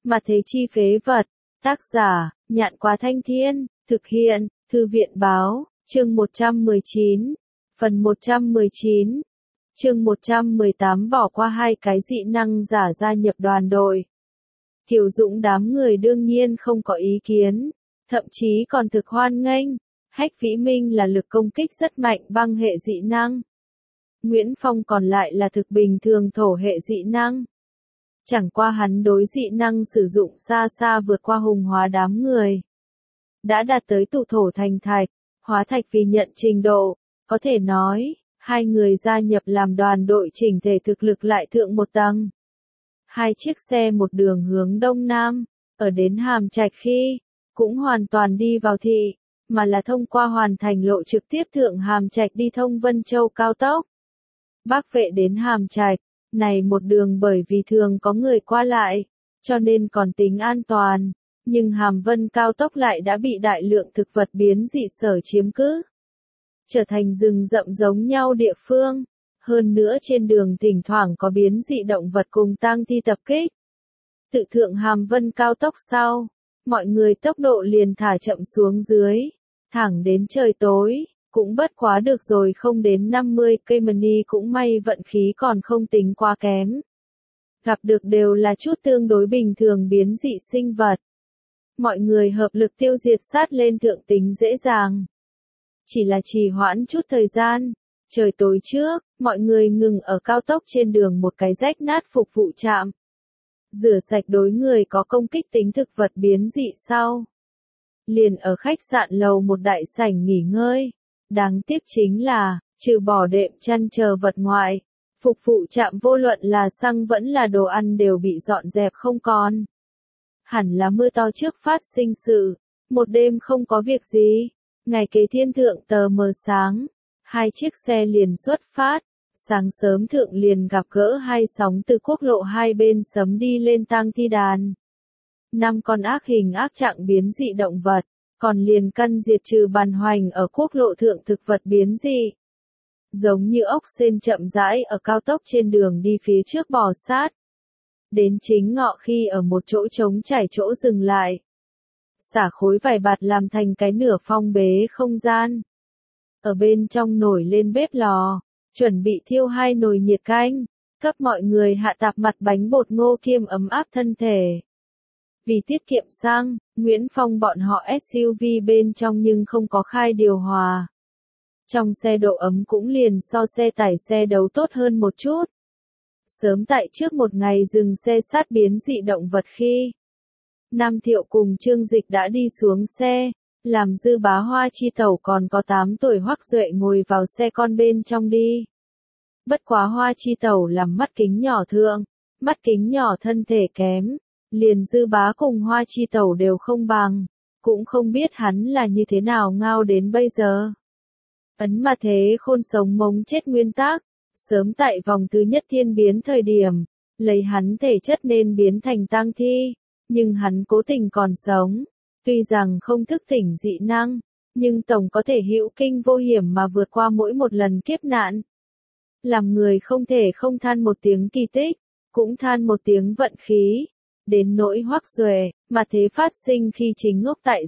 Mà thế chi phế vật. Tác giả, Nhạn Quá Thanh Thiên, thực hiện, Thư viện báo, chương 119, phần 119, chương 118 bỏ qua hai cái dị năng giả gia nhập đoàn đội. Kiều Dũng đám người đương nhiên không có ý kiến, thậm chí còn thực hoan nghênh. Hách Vĩ Minh là lực công kích rất mạnh băng hệ dị năng. Nguyễn Phong còn lại là thực bình thường thổ hệ dị năng. Chẳng qua hắn đối dị năng sử dụng xa xa vượt qua hùng hóa đám người. Đã đạt tới tụ thổ thành thạch, hóa thạch vì nhận trình độ, có thể nói, hai người gia nhập làm đoàn đội chỉnh thể thực lực lại thượng một tầng. Hai chiếc xe một đường hướng đông nam, ở đến Hàm Trạch khi, cũng hoàn toàn đi vào thị, mà là thông qua hoàn thành lộ trực tiếp thượng Hàm Trạch đi thông Vân Châu cao tốc. Bắc Vệ đến Hàm Trạch, này một đường bởi vì thường có người qua lại, cho nên còn tính an toàn, nhưng Hàm Vân cao tốc lại đã bị đại lượng thực vật biến dị sở chiếm cứ, trở thành rừng rậm giống nhau địa phương. Hơn nữa trên đường thỉnh thoảng có biến dị động vật cùng tang thi tập kích. Tự thượng Hàm Vân cao tốc sau, mọi người tốc độ liền thả chậm xuống dưới, thẳng đến trời tối, cũng bất quá được rồi không đến 50 cây mani cũng may vận khí còn không tính quá kém. Gặp được đều là chút tương đối bình thường biến dị sinh vật. Mọi người hợp lực tiêu diệt sát lên thượng tính dễ dàng. Chỉ là trì hoãn chút thời gian. Trời tối trước, mọi người ngừng ở cao tốc trên đường một cái rách nát phục vụ trạm. Rửa sạch đối người có công kích tính thực vật biến dị sau. Liền ở khách sạn lầu một đại sảnh nghỉ ngơi. Đáng tiếc chính là, trừ bỏ đệm chăn chờ vật ngoại, phục vụ trạm vô luận là xăng vẫn là đồ ăn đều bị dọn dẹp không còn. Hẳn là mưa to trước phát sinh sự, một đêm không có việc gì, ngày kế thiên thượng tờ mờ sáng. Hai chiếc xe liền xuất phát, sáng sớm thượng liền gặp gỡ hai sóng từ quốc lộ hai bên sấm đi lên tang thi đàn. 5 con ác hình ác trạng biến dị động vật, còn liền căn diệt trừ bàn hoành ở quốc lộ thượng thực vật biến dị. Giống như ốc sên chậm rãi ở cao tốc trên đường đi phía trước bò sát. Đến chính ngọ khi ở một chỗ trống trải chỗ dừng lại. Xả khối vải bạt làm thành cái nửa phong bế không gian. Ở bên trong nổi lên bếp lò, chuẩn bị thiêu 2 nồi nhiệt canh, cấp mọi người hạ tạp mặt bánh bột ngô kiêm ấm áp thân thể. Vì tiết kiệm xăng, Nguyễn Phong bọn họ SUV bên trong nhưng không có khai điều hòa. Trong xe độ ấm cũng liền so xe tải xe đấu tốt hơn một chút. Sớm tại trước một ngày dừng xe sát biến dị động vật khi, Nam Thiệu cùng Trương Dịch đã đi xuống xe. Làm Dư Bá Hoa Chi tẩu còn có 8 tuổi Hoắc Duệ ngồi vào xe con bên trong đi. Bất quá Hoa Chi tẩu làm mắt kính nhỏ thượng, mắt kính nhỏ thân thể kém, liền Dư Bá cùng Hoa Chi tẩu đều không bằng, cũng không biết hắn là như thế nào ngao đến bây giờ. Ấn mà thế khôn sống mống chết nguyên tắc, sớm tại vòng thứ nhất thiên biến thời điểm, lấy hắn thể chất nên biến thành tang thi, nhưng hắn cố tình còn sống. Tuy rằng không thức tỉnh dị năng, nhưng tổng có thể hữu kinh vô hiểm mà vượt qua mỗi một lần kiếp nạn. Làm người không thể không than một tiếng kỳ tích, cũng than một tiếng vận khí. Đến nỗi Hoắc Duệ, mà thế phát sinh khi chính ngốc tại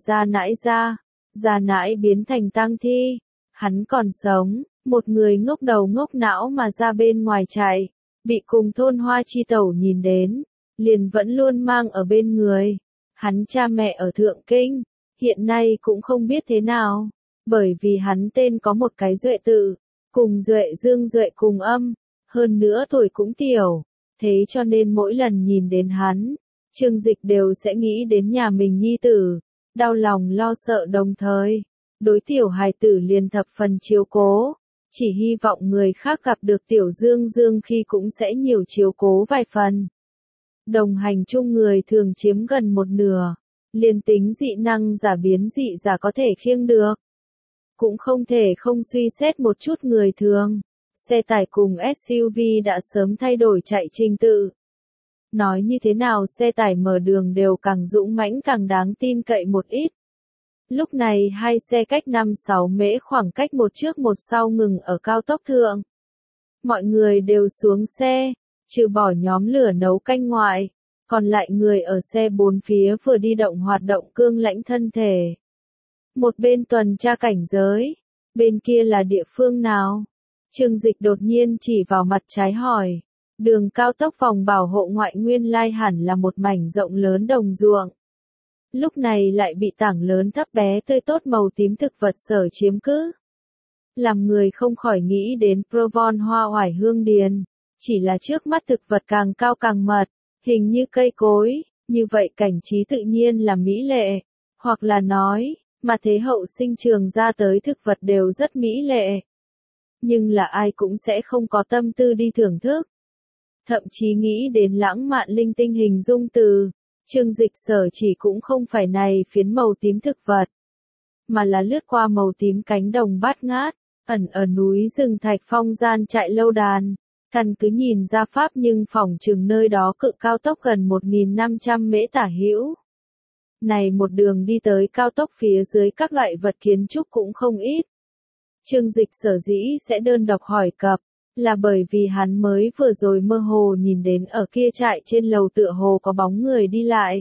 gia nãi biến thành tang thi. Hắn còn sống, một người ngốc đầu ngốc não mà ra bên ngoài chạy, bị cùng thôn Hoa Chi tẩu nhìn đến, liền vẫn luôn mang ở bên người. Hắn cha mẹ ở Thượng Kinh, hiện nay cũng không biết thế nào, bởi vì hắn tên có một cái Duệ tự, cùng Duệ Dương Duệ cùng âm, hơn nữa tuổi cũng tiểu, thế cho nên mỗi lần nhìn đến hắn, Trương Dịch đều sẽ nghĩ đến nhà mình nhi tử, đau lòng lo sợ đồng thời, đối tiểu hài tử liền thập phần chiếu cố, chỉ hy vọng người khác gặp được tiểu Dương Dương khi cũng sẽ nhiều chiếu cố vài phần. Đồng hành chung người thường chiếm gần một nửa, liền tính dị năng giả biến dị giả có thể khiêng được. Cũng không thể không suy xét một chút người thường, xe tải cùng SUV đã sớm thay đổi chạy trình tự. Nói như thế nào xe tải mở đường đều càng dũng mãnh càng đáng tin cậy một ít. Lúc này hai xe cách 5-6 mễ khoảng cách một trước một sau ngừng ở cao tốc thượng. Mọi người đều xuống xe, trừ bỏ nhóm lửa nấu canh ngoại. còn lại người ở xe bốn phía vừa đi động hoạt động cương lãnh thân thể. Một bên tuần tra cảnh giới, bên kia là địa phương nào? Trương Dịch đột nhiên chỉ vào mặt trái hỏi. Đường cao tốc vòng bảo hộ ngoại nguyên lai hẳn là một mảnh rộng lớn đồng ruộng. Lúc này lại bị tảng lớn thấp bé tươi tốt màu tím thực vật sở chiếm cứ. Làm người không khỏi nghĩ đến Provence hoa oải hương điền. Chỉ là trước mắt thực vật càng cao càng mật, hình như cây cối, như vậy cảnh trí tự nhiên là mỹ lệ. Hoặc là nói, mà thế hậu sinh trường ra tới thực vật đều rất mỹ lệ. Nhưng là ai cũng sẽ không có tâm tư đi thưởng thức. Thậm chí nghĩ đến lãng mạn linh tinh hình dung từ, Trương Dịch sở chỉ cũng không phải này phiến màu tím thực vật, mà là lướt qua màu tím cánh đồng bát ngát, ẩn ở núi rừng thạch phong gian trại lâu đàn. Căn cứ nhìn ra pháp nhưng phỏng chừng nơi đó cự cao tốc gần 1.500 mễ tả hữu. Này một đường đi tới cao tốc phía dưới các loại vật kiến trúc cũng không ít. Trương Dịch sở dĩ sẽ đơn độc hỏi cập, là bởi vì hắn mới vừa rồi mơ hồ nhìn đến ở kia trại trên lầu tựa hồ có bóng người đi lại.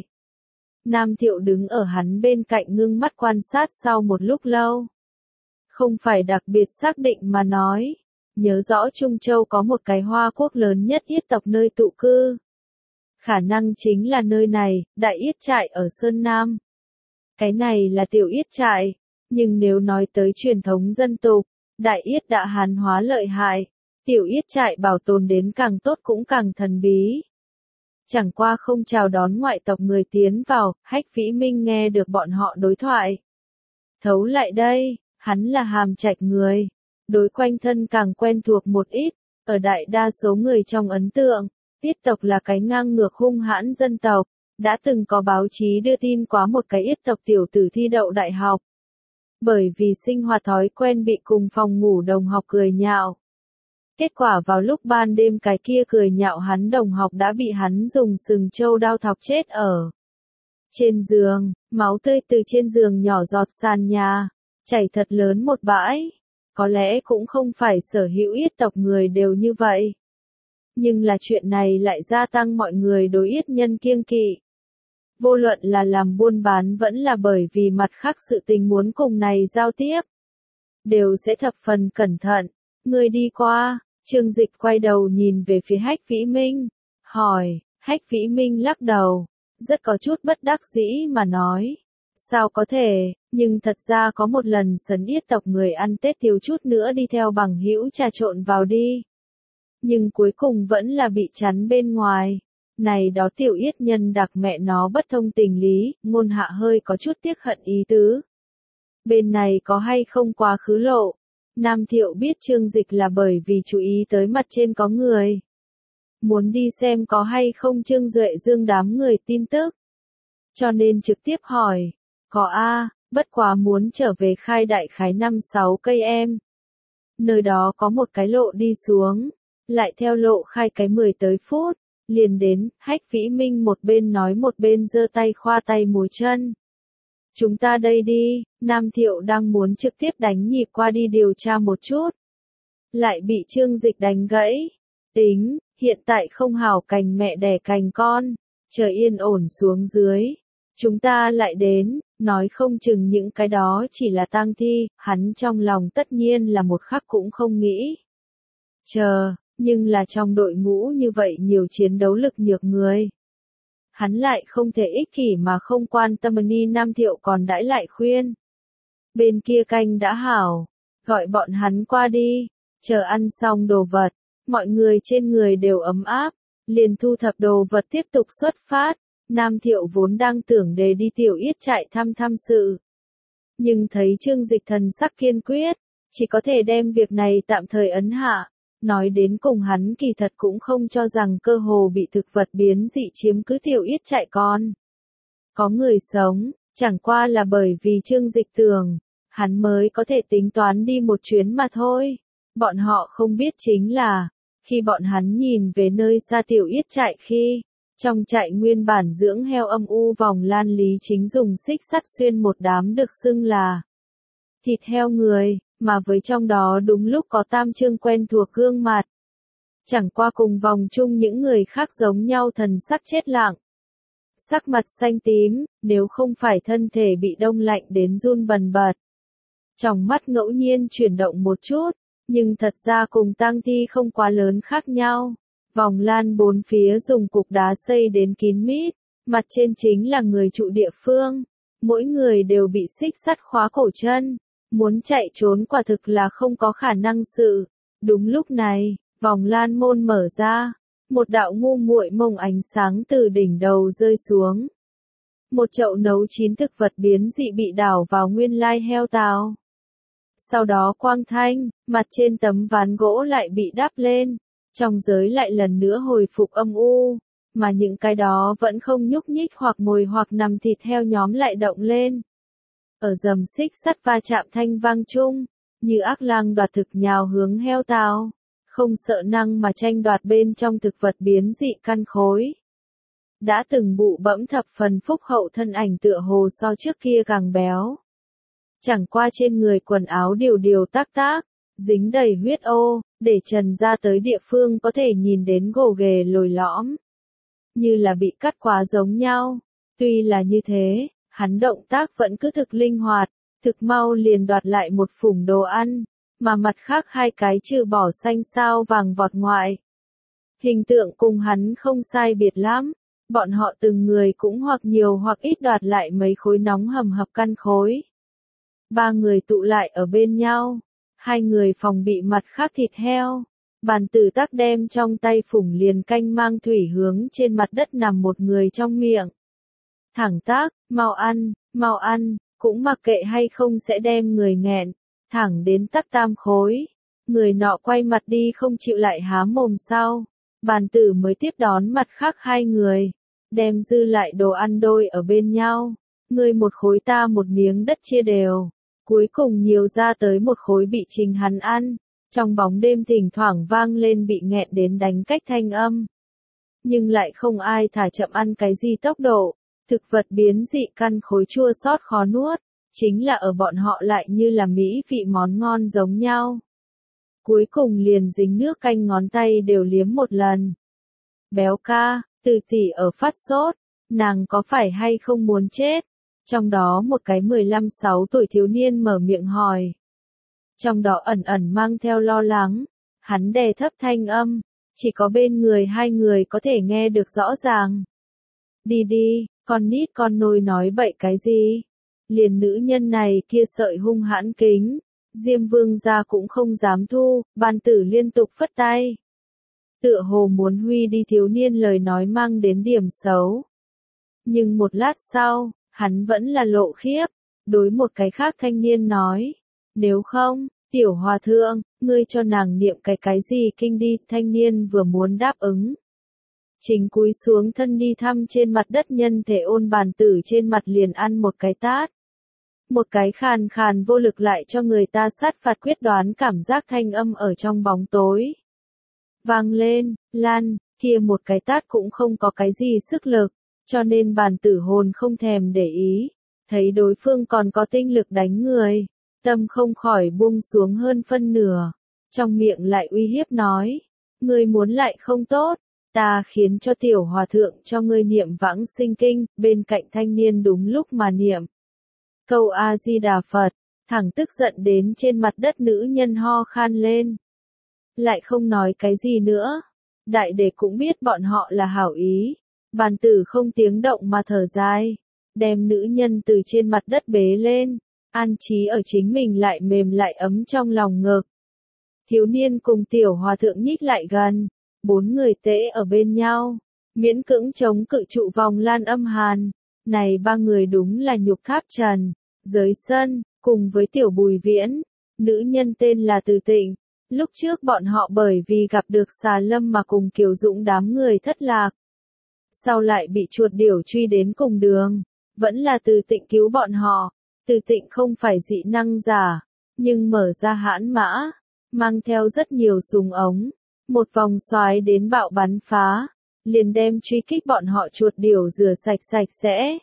Nam Thiệu đứng ở hắn bên cạnh ngưng mắt quan sát sau một lúc lâu. Không phải đặc biệt xác định mà nói, nhớ rõ Trung Châu có một cái Hoa Quốc lớn nhất Yết tộc nơi tụ cư. Khả năng chính là nơi này, Đại Yết trại ở Sơn Nam. Cái này là Tiểu Yết trại, nhưng nếu nói tới truyền thống dân tục, Đại Yết đã hàn hóa lợi hại. Tiểu Yết trại bảo tồn đến càng tốt cũng càng thần bí. Chẳng qua không chào đón ngoại tộc người tiến vào, Hách Vĩ Minh nghe được bọn họ đối thoại. Thấu lại đây, hắn là Hàm Trạch người, đối quanh thân càng quen thuộc một ít, ở đại đa số người trong ấn tượng, Yết tộc là cái ngang ngược hung hãn dân tộc, đã từng có báo chí đưa tin quá một cái Yết tộc tiểu tử thi đậu đại học. Bởi vì sinh hoạt thói quen bị cùng phòng ngủ đồng học cười nhạo. Kết quả vào lúc ban đêm cái kia cười nhạo hắn đồng học đã bị hắn dùng sừng trâu đao thọc chết ở trên giường, máu tươi từ trên giường nhỏ giọt sàn nhà, chảy thật lớn một bãi. Có lẽ cũng không phải sở hữu Yết tộc người đều như vậy. Nhưng là chuyện này lại gia tăng mọi người đối Yết nhân kiêng kỵ. Vô luận là làm buôn bán vẫn là bởi vì mặt khác sự tình muốn cùng này giao tiếp. Đều sẽ thập phần cẩn thận. Người đi qua. Trương Dịch quay đầu nhìn về phía Hách Vĩ Minh, hỏi, Hách Vĩ Minh lắc đầu, rất có chút bất đắc dĩ mà nói, sao có thể, nhưng thật ra có một lần Sấn Yết tộc người ăn Tết thiếu chút nữa đi theo bằng hữu trà trộn vào đi. Nhưng cuối cùng vẫn là bị chắn bên ngoài, này đó tiểu Yết nhân đặc mẹ nó bất thông tình lý, ngôn hạ hơi có chút tiếc hận ý tứ. Bên này có hay không quá khứ lộ? Nam Thiệu biết Trương Dịch là bởi vì chú ý tới mặt trên có người. Muốn đi xem có hay không Trương Duệ Dương đám người tin tức. Cho nên trực tiếp hỏi, có a, bất quá muốn trở về khai đại khái 5-6 cây em. Nơi đó có một cái lộ đi xuống, lại theo lộ khai cái 10 tới phút, liền đến, Hách Vĩ Minh một bên nói một bên giơ tay khoa tay múa chân. Chúng ta đây đi, Nam Thiệu đang muốn trực tiếp đánh nhịp qua đi điều tra một chút. Lại bị Trương Dịch đánh gãy. Tính, hiện tại không hảo cành mẹ đẻ cành con, chờ yên ổn xuống dưới. Chúng ta lại đến, nói không chừng những cái đó chỉ là tang thi, hắn trong lòng tất nhiên là một khắc cũng không nghĩ. Chờ, nhưng là trong đội ngũ như vậy nhiều chiến đấu lực nhược người. Hắn lại không thể ích kỷ mà không quan tâm. Nam Thiệu còn đãi lại khuyên. Bên kia canh đã hảo, gọi bọn hắn qua đi, chờ ăn xong đồ vật, mọi người trên người đều ấm áp, liền thu thập đồ vật tiếp tục xuất phát. Nam Thiệu vốn đang tưởng để đi Tiểu Yết trại thăm sự. Nhưng thấy Trương Dịch thần sắc kiên quyết, chỉ có thể đem việc này tạm thời ấn hạ. Nói đến cùng hắn kỳ thật cũng không cho rằng cơ hồ bị thực vật biến dị chiếm cứ Tiểu Yết trại con. Có người sống, chẳng qua là bởi vì Trương Dịch tưởng, hắn mới có thể tính toán đi một chuyến mà thôi. Bọn họ không biết chính là, khi bọn hắn nhìn về nơi xa Tiểu Yết trại khi, trong trại nguyên bản dưỡng heo âm u vòng lan Lý Chính dùng xích sắt xuyên một đám được xưng là thịt heo người. Mà với trong đó đúng lúc có Tam Trương quen thuộc gương mặt. Chẳng qua cùng vòng chung những người khác giống nhau thần sắc chết lặng, sắc mặt xanh tím, nếu không phải thân thể bị đông lạnh đến run bần bật. Trong mắt ngẫu nhiên chuyển động một chút, nhưng thật ra cùng tang thi không quá lớn khác nhau. Vòng lan bốn phía dùng cục đá xây đến kín mít, mặt trên chính là người trụ địa phương. Mỗi người đều bị xích sắt khóa cổ chân, muốn chạy trốn quả thực là không có khả năng sự. Đúng lúc này, vòng lan môn mở ra, một đạo ngu muội mông ánh sáng từ đỉnh đầu rơi xuống. Một chậu nấu chín thực vật biến dị bị đảo vào nguyên lai heo tàu. Sau đó quang thanh, mặt trên tấm ván gỗ lại bị đắp lên, trong giới lại lần nữa hồi phục âm u, mà những cái đó vẫn không nhúc nhích hoặc ngồi hoặc nằm thịt heo nhóm lại động lên. Ở dầm xích sắt va chạm thanh vang chung, như ác lang đoạt thực nhào hướng heo tàu, không sợ năng mà tranh đoạt bên trong thực vật biến dị căn khối. Đã từng bụ bẫm thập phần phúc hậu thân ảnh tựa hồ so trước kia càng béo. Chẳng qua trên người quần áo điều điều tác tác, dính đầy huyết ô, để trần ra tới địa phương có thể nhìn đến gồ ghề lồi lõm. Như là bị cắt quá giống nhau. Tuy là như thế, hắn động tác vẫn cứ thực linh hoạt, thực mau liền đoạt lại một phủng đồ ăn, mà mặt khác hai cái trừ bỏ xanh sao vàng vọt ngoại. Hình tượng cùng hắn không sai biệt lắm, bọn họ từng người cũng hoặc nhiều hoặc ít đoạt lại mấy khối nóng hầm hập căn khối. Ba người tụ lại ở bên nhau, hai người phòng bị mặt khác thịt heo, bàn tử tác đem trong tay phủng liền canh mang thủy hướng trên mặt đất nằm một người trong miệng. Thẳng tác, mau ăn, cũng mặc kệ hay không sẽ đem người nghẹn, thẳng đến tắc tam khối. Người nọ quay mặt đi không chịu lại há mồm sau, bàn tử mới tiếp đón mặt khác hai người, đem dư lại đồ ăn đôi ở bên nhau, người một khối ta một miếng đất chia đều. Cuối cùng nhiều ra tới một khối bị trình hắn ăn, trong bóng đêm thỉnh thoảng vang lên bị nghẹn đến đánh cách thanh âm. Nhưng lại không ai thả chậm ăn cái gì tốc độ, thực vật biến dị căn khối chua xót khó nuốt, chính là ở bọn họ lại như là mỹ vị món ngon giống nhau. Cuối cùng liền dính nước canh ngón tay đều liếm một lần. Béo ca, từ tỷ ở phát sốt, nàng có phải hay không muốn chết? Trong đó một cái 15-16 tuổi thiếu niên mở miệng hỏi. Trong đó ẩn ẩn mang theo lo lắng, hắn đè thấp thanh âm, chỉ có bên người hai người có thể nghe được rõ ràng. Đi đi, con nít con nôi nói bậy cái gì? Liền nữ nhân này kia sợi hung hãn kính, Diêm Vương gia cũng không dám thu, bàn tử liên tục phất tay. Tựa hồ muốn huy đi thiếu niên lời nói mang đến điểm xấu. Nhưng một lát sau, hắn vẫn là lộ khiếp, đối một cái khác thanh niên nói, nếu không, tiểu hòa thượng, ngươi cho nàng niệm cái gì kinh đi, thanh niên vừa muốn đáp ứng. Chính cúi xuống thân đi thăm trên mặt đất nhân thể ôn bàn tử trên mặt liền ăn một cái tát. Một cái khàn khàn vô lực lại cho người ta sát phạt quyết đoán cảm giác thanh âm ở trong bóng tối. Vang lên, lan, kia một cái tát cũng không có cái gì sức lực. Cho nên bàn tử hồn không thèm để ý, thấy đối phương còn có tinh lực đánh người, tâm không khỏi buông xuống hơn phân nửa, trong miệng lại uy hiếp nói, ngươi muốn lại không tốt, ta khiến cho tiểu hòa thượng cho ngươi niệm vãng sinh kinh, bên cạnh thanh niên đúng lúc mà niệm. Câu A-di-đà Phật, thẳng tức giận đến trên mặt đất nữ nhân ho khan lên. Lại không nói cái gì nữa, đại đệ cũng biết bọn họ là hảo ý. Bàn tử không tiếng động mà thở dài, đem nữ nhân từ trên mặt đất bế lên, an trí ở chính mình lại mềm lại ấm trong lòng ngực. Thiếu niên cùng tiểu hòa thượng nhích lại gần, bốn người tễ ở bên nhau, miễn cưỡng chống cự trụ vòng lan âm hàn. Này ba người đúng là nhục tháp trần, giới sân, cùng với tiểu bùi viễn, nữ nhân tên là Từ Tịnh. Lúc trước bọn họ bởi vì gặp được xà lâm mà cùng Kiều Dũng đám người thất lạc. Sau lại bị chuột điểu truy đến cùng đường, vẫn là Từ Tịnh cứu bọn họ. Từ Tịnh không phải dị năng giả, nhưng mở ra hãn mã, mang theo rất nhiều súng ống, một vòng xoáy đến bạo bắn phá, liền đem truy kích bọn họ chuột điểu rửa sạch sạch sẽ.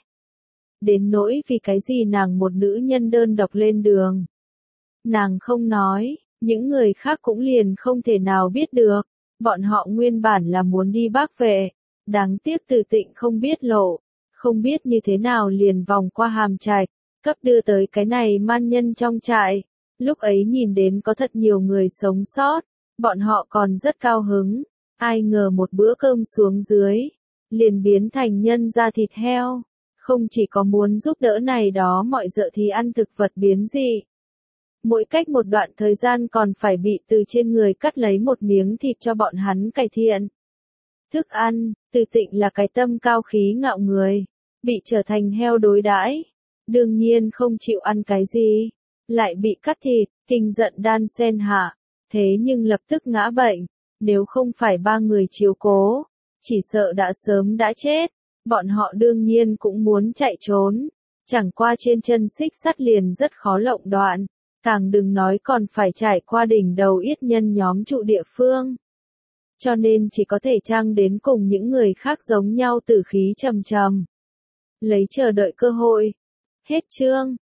Đến nỗi vì cái gì nàng một nữ nhân đơn độc lên đường. Nàng không nói, những người khác cũng liền không thể nào biết được, bọn họ nguyên bản là muốn đi Bắc Vệ. Đáng tiếc Từ Tịnh không biết lộ, không biết như thế nào liền vòng qua Hàm Trạch, cấp đưa tới cái này man nhân trong trại. Lúc ấy nhìn đến có thật nhiều người sống sót, bọn họ còn rất cao hứng, ai ngờ một bữa cơm xuống dưới, liền biến thành nhân ra thịt heo, không chỉ có muốn giúp đỡ này đó mọi dợ thì ăn thực vật biến dị. Mỗi cách một đoạn thời gian còn phải bị từ trên người cắt lấy một miếng thịt cho bọn hắn cải thiện thức ăn. Từ Tịnh là cái tâm cao khí ngạo người, bị trở thành heo đối đãi, đương nhiên không chịu ăn cái gì, lại bị cắt thịt, kinh giận đan sen hạ, thế nhưng lập tức ngã bệnh, nếu không phải ba người chiếu cố, chỉ sợ đã sớm đã chết. Bọn họ đương nhiên cũng muốn chạy trốn, chẳng qua trên chân xích sắt liền rất khó lộng đoạn, càng đừng nói còn phải trải qua đỉnh đầu yết nhân nhóm trụ địa phương. Cho nên chỉ có thể trang đến cùng những người khác giống nhau tử khí trầm trầm. Lấy chờ đợi cơ hội. Hết chương.